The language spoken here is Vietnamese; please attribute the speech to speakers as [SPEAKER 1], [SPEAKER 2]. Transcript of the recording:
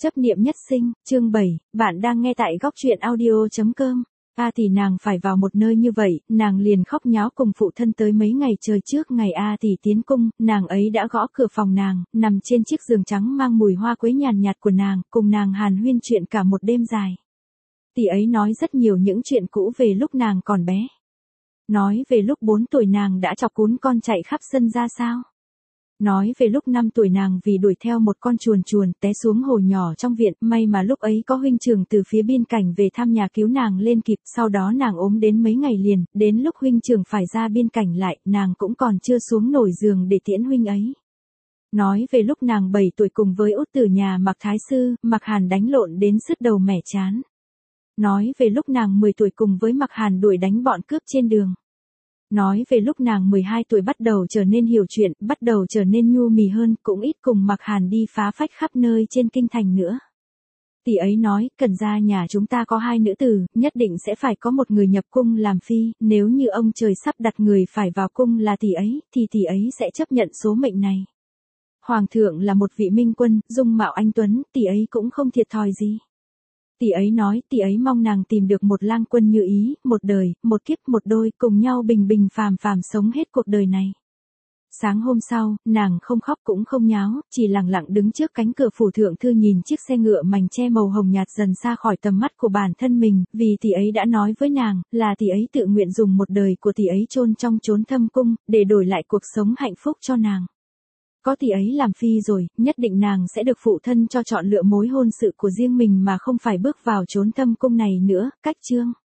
[SPEAKER 1] Chấp niệm nhất sinh, chương 7, bạn đang nghe tại góc truyện audio.com. Thì nàng phải vào một nơi như vậy, nàng liền khóc nháo cùng phụ thân tới mấy ngày trời trước ngày thì tiến cung, nàng ấy đã gõ cửa phòng nàng, nằm trên chiếc giường trắng mang mùi hoa quế nhàn nhạt của nàng, cùng nàng hàn huyên chuyện cả một đêm dài. Tỷ ấy nói rất nhiều những chuyện cũ về lúc nàng còn bé. Nói về lúc 4 tuổi nàng đã chọc cún con chạy khắp sân ra sao. Nói về lúc 5 tuổi nàng vì đuổi theo một con chuồn té xuống hồ nhỏ trong viện, may mà lúc ấy có huynh trưởng từ phía biên cảnh về thăm nhà cứu nàng lên kịp, sau đó nàng ốm đến mấy ngày liền, đến lúc huynh trưởng phải ra biên cảnh lại, nàng cũng còn chưa xuống nổi giường để tiễn huynh ấy. Nói về lúc nàng 7 tuổi cùng với út tử nhà Mạc Thái Sư, Mạc Hàn đánh lộn đến sứt đầu mẻ chán. Nói về lúc nàng 10 tuổi cùng với Mạc Hàn đuổi đánh bọn cướp trên đường. Nói về lúc nàng 12 tuổi bắt đầu trở nên hiểu chuyện, bắt đầu trở nên nhu mì hơn, cũng ít cùng Mạc Hàn đi phá phách khắp nơi trên kinh thành nữa. Tỷ ấy nói, Cần gia nhà chúng ta có 2 nữ tử, nhất định sẽ phải có một người nhập cung làm phi, nếu như ông trời sắp đặt người phải vào cung là tỷ ấy, thì tỷ ấy sẽ chấp nhận số mệnh này. Hoàng thượng là một vị minh quân, dung mạo anh tuấn, tỷ ấy cũng không thiệt thòi gì. Tỷ ấy nói, tỷ ấy mong nàng tìm được một lang quân như ý, một đời, một kiếp, một đôi, cùng nhau bình bình phàm phàm sống hết cuộc đời này. Sáng hôm sau, nàng không khóc cũng không nháo, chỉ lặng lặng đứng trước cánh cửa phủ thượng thư nhìn chiếc xe ngựa mảnh che màu hồng nhạt dần xa khỏi tầm mắt của bản thân mình, vì tỷ ấy đã nói với nàng, là tỷ ấy tự nguyện dùng một đời của tỷ ấy chôn trong chốn thâm cung, để đổi lại cuộc sống hạnh phúc cho nàng. Có tỷ ấy làm phi rồi, nhất định nàng sẽ được phụ thân cho chọn lựa mối hôn sự của riêng mình mà không phải bước vào chốn thâm cung này nữa. Cách chương